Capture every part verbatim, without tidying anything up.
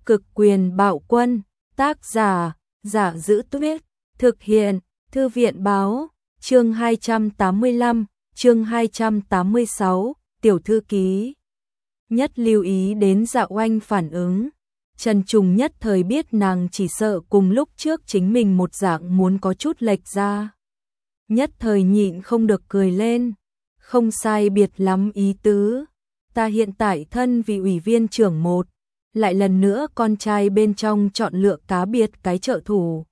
Cực quyền bạo quân, tác giả, Giả Dữ Tuyết, thực hiện, Thư viện báo, chương hai trăm tám mươi lăm, chương hai trăm tám mươi sáu, tiểu thư ký. Nhất lưu ý đến Dạ Oanh phản ứng. Trần Trùng nhất thời biết nàng chỉ sợ cùng lúc trước chính mình một dạng muốn có chút lệch ra. Nhất thời nhịn không được cười lên. Không sai biệt lắm ý tứ. Ta hiện tại thân vị ủy viên trưởng một. Lại lần nữa con trai bên trong chọn lựa cá biệt cái trợ thủ.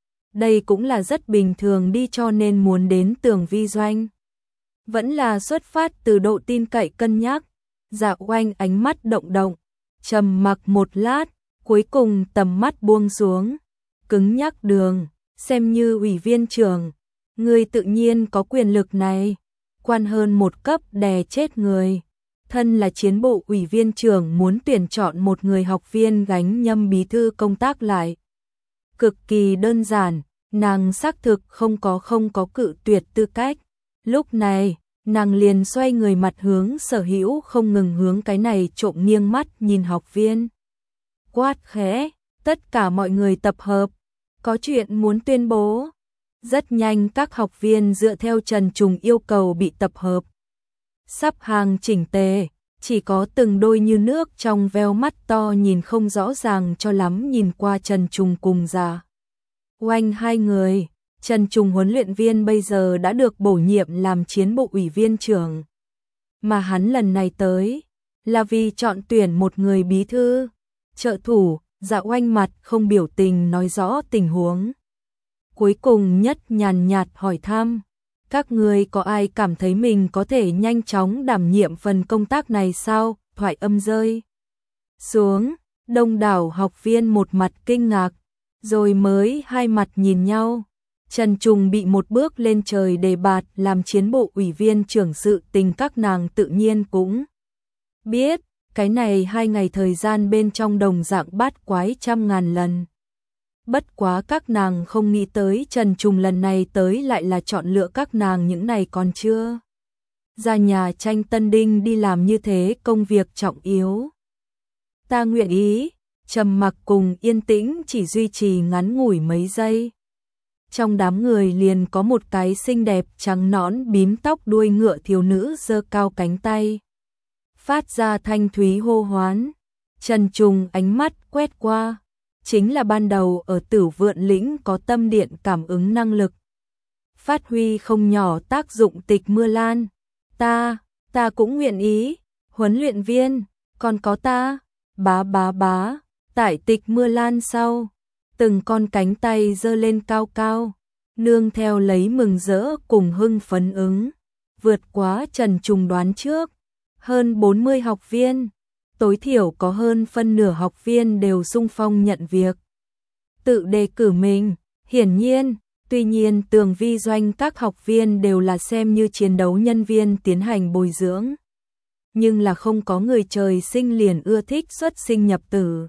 Đây cũng là rất bình thường đi, cho nên muốn đến Tường Vi Doanh. Vẫn là xuất phát từ độ tin cậy cân nhắc. Dạ Oanh ánh mắt động động, trầm mặc một lát, cuối cùng tầm mắt buông xuống. Cứng nhắc Đường, xem như ủy viên trưởng, ngươi tự nhiên có quyền lực này, quan hơn một cấp đè chết người. Thân là chiến bộ ủy viên trưởng muốn tuyển chọn một người học viên gánh nhâm bí thư công tác lại. Cực kỳ đơn giản, nàng xác thực không có không có cự tuyệt tư cách. Lúc này, nàng liền xoay người mặt hướng Sở Hữu, không ngừng hướng cái này trộm nghiêng mắt nhìn học viên. Quát khẽ, tất cả mọi người tập hợp, có chuyện muốn tuyên bố. Rất nhanh các học viên dựa theo Trần Trùng yêu cầu bị tập hợp. Sắp hàng chỉnh tề, chỉ có từng đôi như nước trong veo mắt to nhìn không rõ ràng cho lắm nhìn qua Trần Trùng cùng Dạ Oanh hai người. Trần Trùng huấn luyện viên bây giờ đã được bổ nhiệm làm chiến bộ ủy viên trưởng. Mà hắn lần này tới là vì chọn tuyển một người bí thư, trợ thủ. Dạ Oanh mặt không biểu tình nói rõ tình huống. Cuối cùng nhất nhàn nhạt hỏi thăm, các người có ai cảm thấy mình có thể nhanh chóng đảm nhiệm phần công tác này sao? Thoại âm rơi xuống, đông đảo học viên một mặt kinh ngạc, rồi mới hai mặt nhìn nhau. Trần Trùng bị một bước lên trời đề bạt làm chiến bộ ủy viên trưởng, sự tình các nàng tự nhiên cũng biết, cái này hai ngày thời gian bên trong đồng dạng bát quái trăm ngàn lần. Bất quá các nàng không nghĩ tới Trần Trùng lần này tới lại là chọn lựa các nàng những này còn chưa ra nhà tranh Tân Đinh đi làm như thế công việc trọng yếu. Ta nguyện ý. Trầm mặc cùng yên tĩnh chỉ duy trì ngắn ngủi mấy giây. Trong đám người liền có một cái xinh đẹp trắng nõn bím tóc đuôi ngựa thiếu nữ giơ cao cánh tay, phát ra thanh thúy hô hoán. Trần Trùng ánh mắt quét qua, chính là ban đầu ở Tử Vượn Lĩnh có tâm điện cảm ứng năng lực, phát huy không nhỏ tác dụng Tịch Mưa Lan. Ta, ta cũng nguyện ý. Huấn luyện viên, còn có ta. Bá bá bá, tại Tịch Mưa Lan sau, từng con cánh tay giơ lên cao cao, nương theo lấy mừng rỡ cùng hưng phấn ứng, vượt quá Trần Trùng đoán trước. Hơn bốn mươi học viên, tối thiểu có hơn phân nửa học viên đều xung phong nhận việc, tự đề cử mình. Hiển nhiên, tuy nhiên Tường Vi Doanh các học viên đều là xem như chiến đấu nhân viên tiến hành bồi dưỡng, nhưng là không có người trời sinh liền ưa thích xuất sinh nhập tử,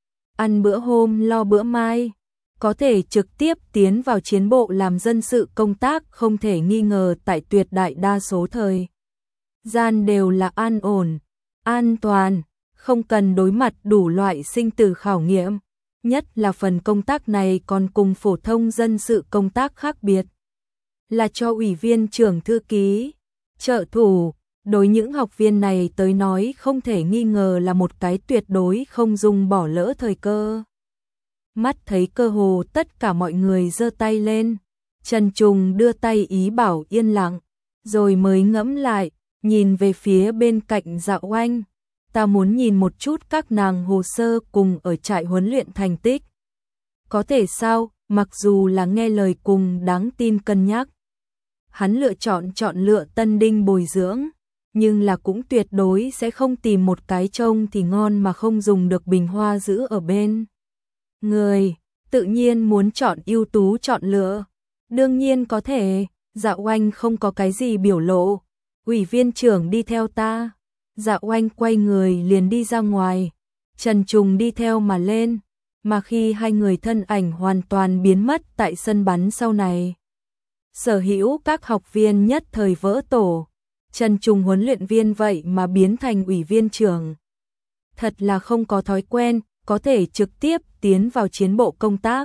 ăn bữa hôm lo bữa mai. Có thể trực tiếp tiến vào chiến bộ làm dân sự công tác không thể nghi ngờ tại tuyệt đại đa số thời gian đều là an ổn, an toàn, không cần đối mặt đủ loại sinh tử khảo nghiệm. Nhất là phần công tác này còn cùng phổ thông dân sự công tác khác biệt, là cho ủy viên trưởng, thư ký, trợ thủ. Đối những học viên này tới nói không thể nghi ngờ là một cái tuyệt đối không dung bỏ lỡ thời cơ. Mắt thấy cơ hồ tất cả mọi người giơ tay lên, Trần Trùng đưa tay ý bảo yên lặng, rồi mới ngẫm lại, nhìn về phía bên cạnh Dạ Oanh. Ta muốn nhìn một chút các nàng hồ sơ cùng ở trại huấn luyện thành tích. Có thể sao? Mặc dù là nghe lời cùng đáng tin cân nhắc, hắn lựa chọn chọn lựa Tân Đinh bồi dưỡng, nhưng là cũng tuyệt đối sẽ không tìm một cái trông thì ngon mà không dùng được bình hoa giữ ở bên người, tự nhiên muốn chọn ưu tú chọn lựa. Đương nhiên có thể. Dạ Oanh không có cái gì biểu lộ. Ủy viên trưởng đi theo ta. Dạ Oanh quay người liền đi ra ngoài, Trần Trùng đi theo mà lên, mà khi hai người thân ảnh hoàn toàn biến mất tại sân bắn sau này, Sở Hữu các học viên nhất thời vỡ tổ. Trần Trùng huấn luyện viên vậy mà biến thành ủy viên trưởng, thật là không có thói quen. có thể trực tiếp tiến vào chiến bộ công tác.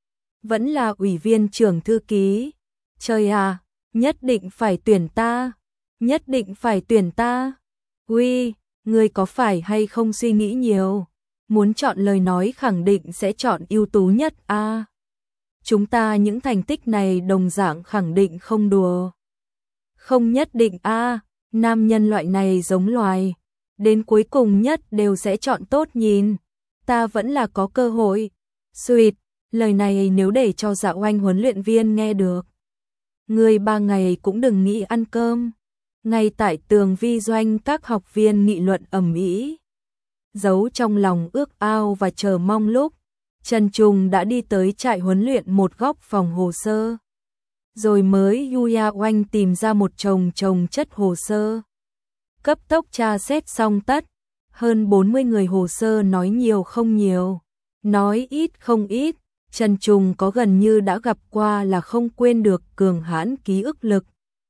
Vẫn là ủy viên trưởng thư ký. Trời à, nhất định phải tuyển ta, nhất định phải tuyển ta. Uy, ngươi có phải hay không suy nghĩ nhiều? Muốn chọn lời nói khẳng định sẽ chọn ưu tú nhất a. À, chúng ta những thành tích này đồng dạng khẳng định không đùa. Không nhất định a, à, nam nhân loại này giống loài, đến cuối cùng nhất đều sẽ chọn tốt nhìn. Ta vẫn là có cơ hội. Sweet, lời này nếu để cho Dạ Oanh huấn luyện viên nghe được, người ba ngày cũng đừng nghĩ ăn cơm. Ngay tại tường vi doanh các học viên nghị luận ầm ĩ, giấu trong lòng ước ao và chờ mong lúc Trần Trùng đã đi tới trại huấn luyện một góc phòng hồ sơ. Rồi mới Yuya Oanh tìm ra một chồng chồng chất hồ sơ. Cấp tốc tra xét xong tất, hơn bốn mươi người hồ sơ nói nhiều không nhiều, nói ít không ít, Trần Trùng có gần như đã gặp qua là không quên được cường hãn ký ức lực.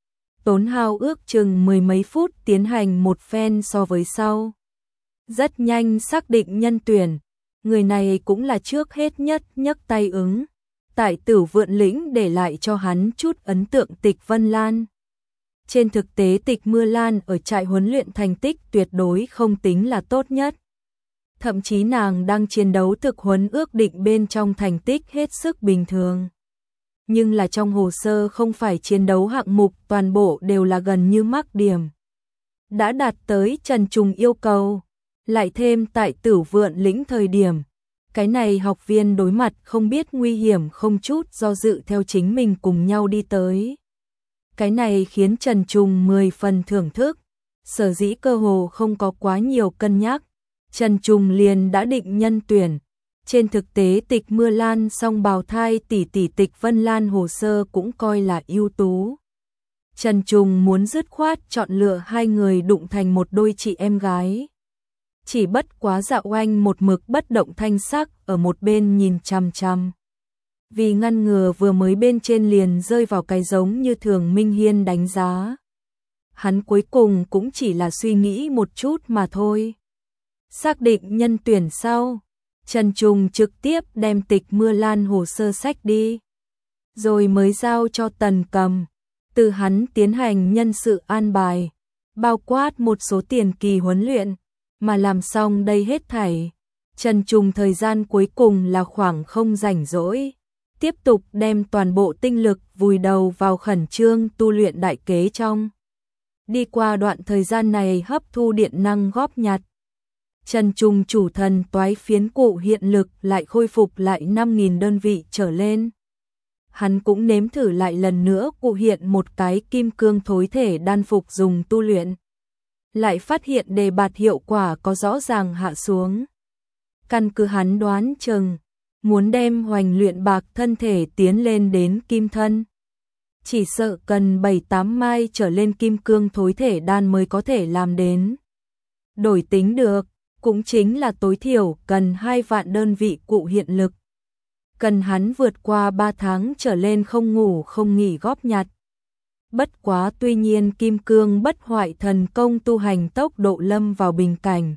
Tốn hao ước chừng mười mấy phút tiến hành một phen so với sau. Rất nhanh xác định nhân tuyển, người này cũng là trước hết nhất nhấc tay ứng. Tại Tử Vượn Lĩnh để lại cho hắn chút ấn tượng Tịch Vân Lan. Trên thực tế Tịch Mưa Lan ở trại huấn luyện thành tích tuyệt đối không tính là tốt nhất. Thậm chí nàng đang chiến đấu thực huấn ước định bên trong thành tích hết sức bình thường. Nhưng là trong hồ sơ không phải chiến đấu hạng mục, toàn bộ đều là gần như mắc điểm. Đã đạt tới Trần Trùng yêu cầu, lại thêm tại Tử Vượn Lĩnh thời điểm. Cái này học viên đối mặt không biết nguy hiểm không chút do dự theo chính mình cùng nhau đi tới. Cái này khiến Trần Trùng mười phần thưởng thức, sở dĩ cơ hồ không có quá nhiều cân nhắc. Trần Trùng liền đã định nhân tuyển. Trên thực tế Tịch Mưa Lan song bào thai tỷ tỷ Tịch Vân Lan hồ sơ cũng coi là ưu tú. Trần Trùng muốn dứt khoát chọn lựa hai người đụng thành một đôi chị em gái. Chỉ bất quá Dạ Oanh một mực bất động thanh sắc ở một bên nhìn chằm chằm. Vì ngăn ngừa vừa mới bên trên liền rơi vào cái giống như Thường Minh Hiên đánh giá. Hắn cuối cùng cũng chỉ là suy nghĩ một chút mà thôi. Xác định nhân tuyển sau, Trần Trùng trực tiếp đem Tịch Mưa Lan hồ sơ sách đi. Rồi mới giao cho Tần Cầm, từ hắn tiến hành nhân sự an bài, bao quát một số tiền kỳ huấn luyện. Mà làm xong đây hết thảy, Trần Trùng thời gian cuối cùng là khoảng không rảnh rỗi, tiếp tục đem toàn bộ tinh lực vùi đầu vào khẩn trương tu luyện đại kế trong. Đi qua đoạn thời gian này hấp thu điện năng góp nhặt, Trần Trùng chủ thần toái phiến cụ hiện lực lại khôi phục lại năm nghìn đơn vị trở lên. Hắn cũng nếm thử lại lần nữa cụ hiện một cái kim cương thối thể đan phục dùng tu luyện. Lại phát hiện đề bạt hiệu quả có rõ ràng hạ xuống. Căn cứ hắn đoán chừng, muốn đem hoành luyện bạc thân thể tiến lên đến kim thân. Chỉ sợ cần bảy tám mai trở lên kim cương thối thể đan mới có thể làm đến. Đổi tính được, cũng chính là tối thiểu cần hai vạn đơn vị cụ hiện lực. Cần hắn vượt qua ba tháng trở lên không ngủ không nghỉ góp nhặt. Bất quá tuy nhiên kim cương bất hoại thần công tu hành tốc độ lâm vào bình cảnh.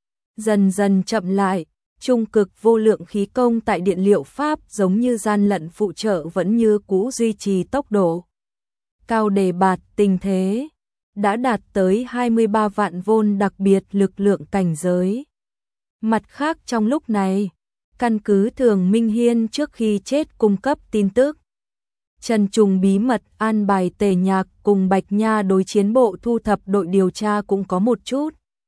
Dần dần chậm lại, trung cực vô lượng khí công tại điện liệu pháp giống như gian lận phụ trợ vẫn như cũ duy trì tốc độ. Cao đề bạt tình thế, đã đạt tới hai mươi ba vạn vôn đặc biệt lực lượng cảnh giới. Mặt khác trong lúc này, căn cứ Thường Minh Hiên trước khi chết cung cấp tin tức. Trần Trùng bí mật an bài Tề Nhạc cùng Bạch Nha đối chiến bộ thu thập đội điều tra cũng có một chút.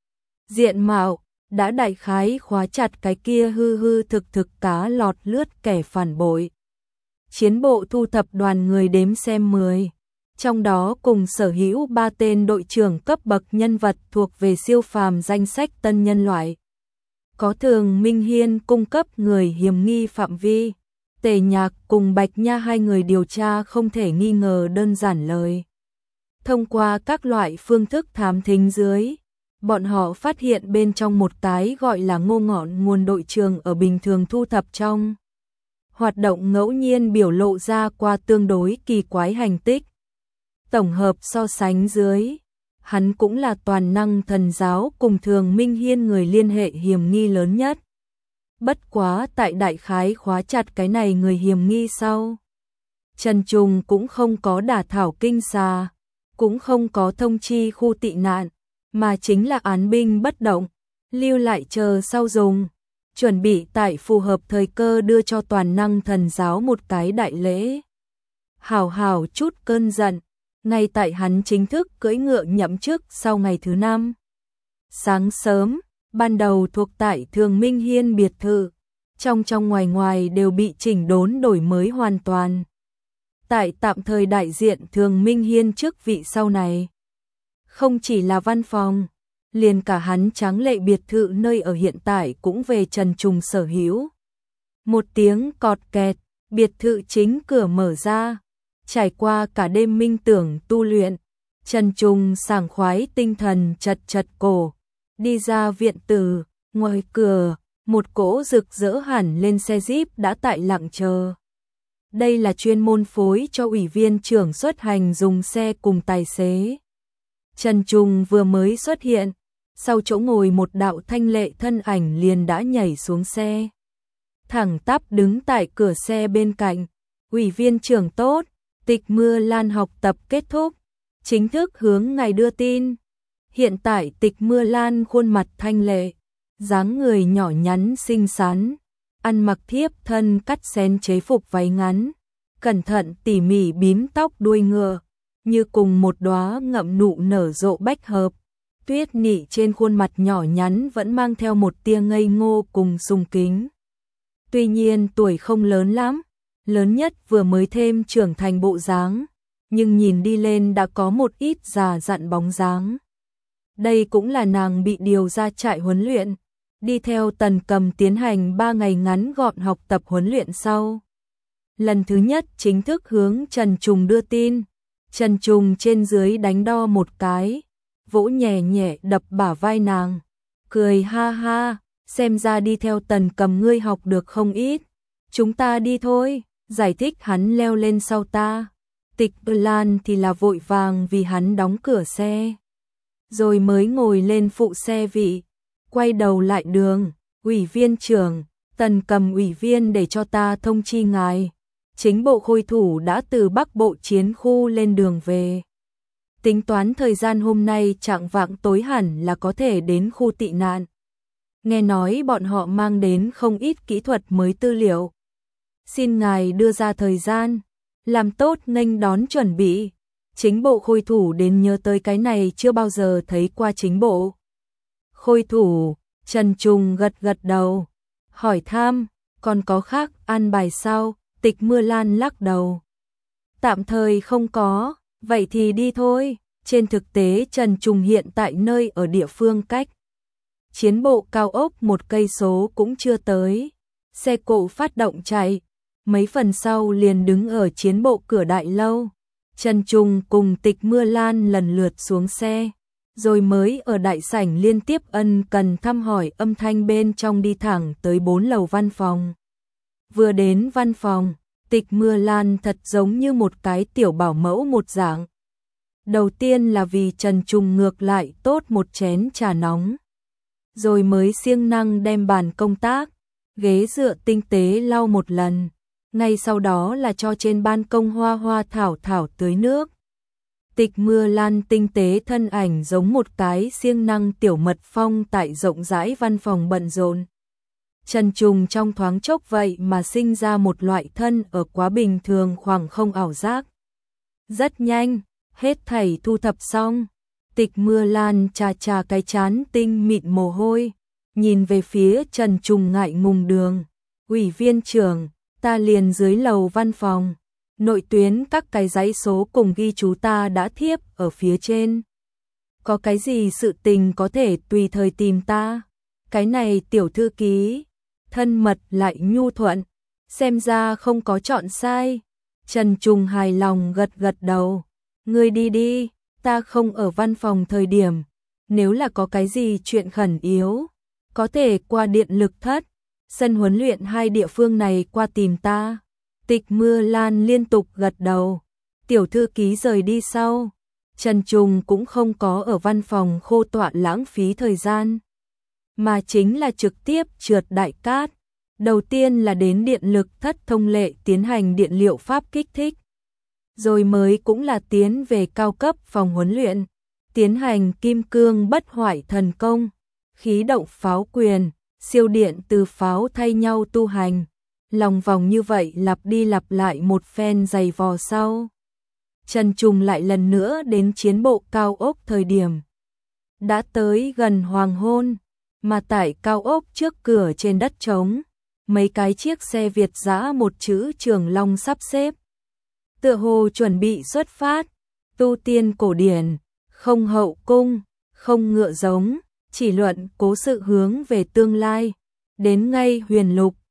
Diện mạo, đã đại khái khóa chặt cái kia hư hư thực thực cá lọt lướt kẻ phản bội. Chiến bộ thu thập đoàn người đếm xem mười. Trong đó cùng sở hữu ba tên đội trưởng cấp bậc nhân vật thuộc về siêu phàm danh sách tân nhân loại. Có Thường Minh Hiên cung cấp người hiểm nghi phạm vi. Tề Nhạc cùng Bạch Nha hai người điều tra không thể nghi ngờ đơn giản lời. Thông qua các loại phương thức thám thính dưới, bọn họ phát hiện bên trong một cái gọi là Ngô Ngọn nguồn đội trường ở bình thường thu thập trong. Hoạt động ngẫu nhiên biểu lộ ra qua tương đối kỳ quái hành tích. Tổng hợp so sánh dưới, hắn cũng là toàn năng thần giáo cùng Thường Minh Hiên người liên hệ hiểm nghi lớn nhất. Bất quá tại đại khái khóa chặt cái này người hiểm nghi sau. Trần Trùng cũng không có đả thảo kinh xà, cũng không có thông chi khu tị nạn, mà chính là án binh bất động, lưu lại chờ sau dùng, chuẩn bị tại phù hợp thời cơ đưa cho toàn năng thần giáo một cái đại lễ. Hảo hảo chút cơn giận, ngay tại hắn chính thức cưỡi ngựa nhậm chức sau ngày thứ năm. Sáng sớm, ban đầu thuộc tại Thường Minh Hiên biệt thự, trong trong ngoài ngoài đều bị chỉnh đốn đổi mới hoàn toàn. Tại tạm thời đại diện Thường Minh Hiên chức vị sau này, không chỉ là văn phòng, liền cả hắn tráng lệ biệt thự nơi ở hiện tại cũng về Trần Trùng sở hữu. Một tiếng cọt kẹt, biệt thự chính cửa mở ra, trải qua cả đêm minh tưởng tu luyện, Trần Trùng sảng khoái tinh thần chật chật cổ, đi ra viện tử, ngoài cửa, một cỗ rực rỡ hẳn lên xe Jeep đã tại lặng chờ. Đây là chuyên môn phối cho ủy viên trưởng xuất hành dùng xe cùng tài xế. Trần Trùng vừa mới xuất hiện, sau chỗ ngồi một đạo thanh lệ thân ảnh liền đã nhảy xuống xe. Thẳng tắp đứng tại cửa xe bên cạnh, ủy viên trưởng tốt, Tịch Mưa Lan học tập kết thúc, chính thức hướng ngài đưa tin. Hiện tại Tịch Mưa Lan khuôn mặt thanh lệ, dáng người nhỏ nhắn xinh xắn, ăn mặc thiếp thân cắt xén chế phục váy ngắn, cẩn thận tỉ mỉ bím tóc đuôi ngựa, như cùng một đóa ngậm nụ nở rộ bách hợp. Tuyết nị trên khuôn mặt nhỏ nhắn vẫn mang theo một tia ngây ngô cùng sùng kính. Tuy nhiên tuổi không lớn lắm, lớn nhất vừa mới thêm trưởng thành bộ dáng, nhưng nhìn đi lên đã có một ít già dặn bóng dáng. Đây cũng là nàng bị điều ra trại huấn luyện, đi theo Tần Cầm tiến hành ba ngày ngắn gọn học tập huấn luyện sau. Lần thứ nhất chính thức hướng Trần Trùng đưa tin, Trần Trùng trên dưới đánh đo một cái, vỗ nhẹ nhẹ đập bả vai nàng, cười ha ha, xem ra đi theo Tần Cầm ngươi học được không ít, chúng ta đi thôi, giải thích hắn leo lên sau ta. Tịch Lan thì là vội vàng vì hắn đóng cửa xe, rồi mới ngồi lên phụ xe vị, quay đầu lại đường, ủy viên trưởng, Tần Cầm ủy viên để cho ta thông chi ngài, chính bộ khôi thủ đã từ Bắc Bộ chiến khu lên đường về. Tính toán thời gian hôm nay chạng vạng tối hẳn là có thể đến khu tị nạn. Nghe nói bọn họ mang đến không ít kỹ thuật mới tư liệu. Xin ngài đưa ra thời gian, làm tốt nghênh đón chuẩn bị. Chính bộ khôi thủ đến nhớ tới cái này chưa bao giờ thấy qua chính bộ. Khôi thủ, Trần Trùng gật gật đầu, hỏi thăm, còn có khác an bài sao? Tịch Mưa Lan lắc đầu. Tạm thời không có, vậy thì đi thôi. Trên thực tế Trần Trùng hiện tại nơi ở địa phương cách chiến bộ cao ốc một cây số cũng chưa tới. Xe cộ phát động chạy, mấy phần sau liền đứng ở chiến bộ cửa đại lâu. Trần Trùng cùng Tịch Mưa Lan lần lượt xuống xe, rồi mới ở đại sảnh liên tiếp ân cần thăm hỏi âm thanh bên trong đi thẳng tới bốn lầu văn phòng. Vừa đến văn phòng, Tịch Mưa Lan thật giống như một cái tiểu bảo mẫu một dạng. Đầu tiên là vì Trần Trùng ngược lại tốt một chén trà nóng, rồi mới siêng năng đem bàn công tác, ghế dựa tinh tế lau một lần, ngay sau đó là cho trên ban công hoa hoa thảo thảo tưới nước. Tịch Mưa Lan tinh tế thân ảnh giống một cái siêng năng tiểu mật phong tại rộng rãi văn phòng bận rộn. Trần Trùng trong thoáng chốc vậy mà sinh ra một loại thân ở quá bình thường khoảng không ảo giác. Rất nhanh, hết thảy thu thập xong, Tịch Mưa Lan chà chà cái chán tinh mịn mồ hôi, nhìn về phía Trần Trùng ngại ngùng đường, ủy viên trưởng, ta liền dưới lầu văn phòng, nội tuyến các cái dãy số cùng ghi chú ta đã thiếp ở phía trên. Có cái gì sự tình có thể tùy thời tìm ta, cái này tiểu thư ký, thân mật lại nhu thuận, xem ra không có chọn sai. Trần Trùng hài lòng gật gật đầu, ngươi đi đi, ta không ở văn phòng thời điểm, nếu là có cái gì chuyện khẩn yếu, có thể qua điện lực thất, sân huấn luyện hai địa phương này qua tìm ta. Tịch Mưa Lan liên tục gật đầu, tiểu thư ký rời đi sau, Trần Trùng cũng không có ở văn phòng khô tọa lãng phí thời gian, mà chính là trực tiếp trượt đại cát, Đầu tiên là đến điện lực thất thông lệ tiến hành điện liệu pháp kích thích. Rồi mới cũng là tiến về cao cấp phòng huấn luyện, tiến hành kim cương bất hoại thần công, khí động pháo quyền, siêu điện từ pháo thay nhau tu hành. Lòng vòng như vậy lặp đi lặp lại một phen dày vò sau. Trần Trùng lại lần nữa đến chiến bộ cao ốc thời điểm. Đã tới gần hoàng hôn, mà tại cao ốc trước cửa trên đất trống, mấy cái chiếc xe Việt dã một chữ Trường Long sắp xếp. Tựa hồ chuẩn bị xuất phát, tu tiên cổ điển, không hậu cung, không ngựa giống, chỉ luận cố sự hướng về tương lai. Đến ngay huyền lục,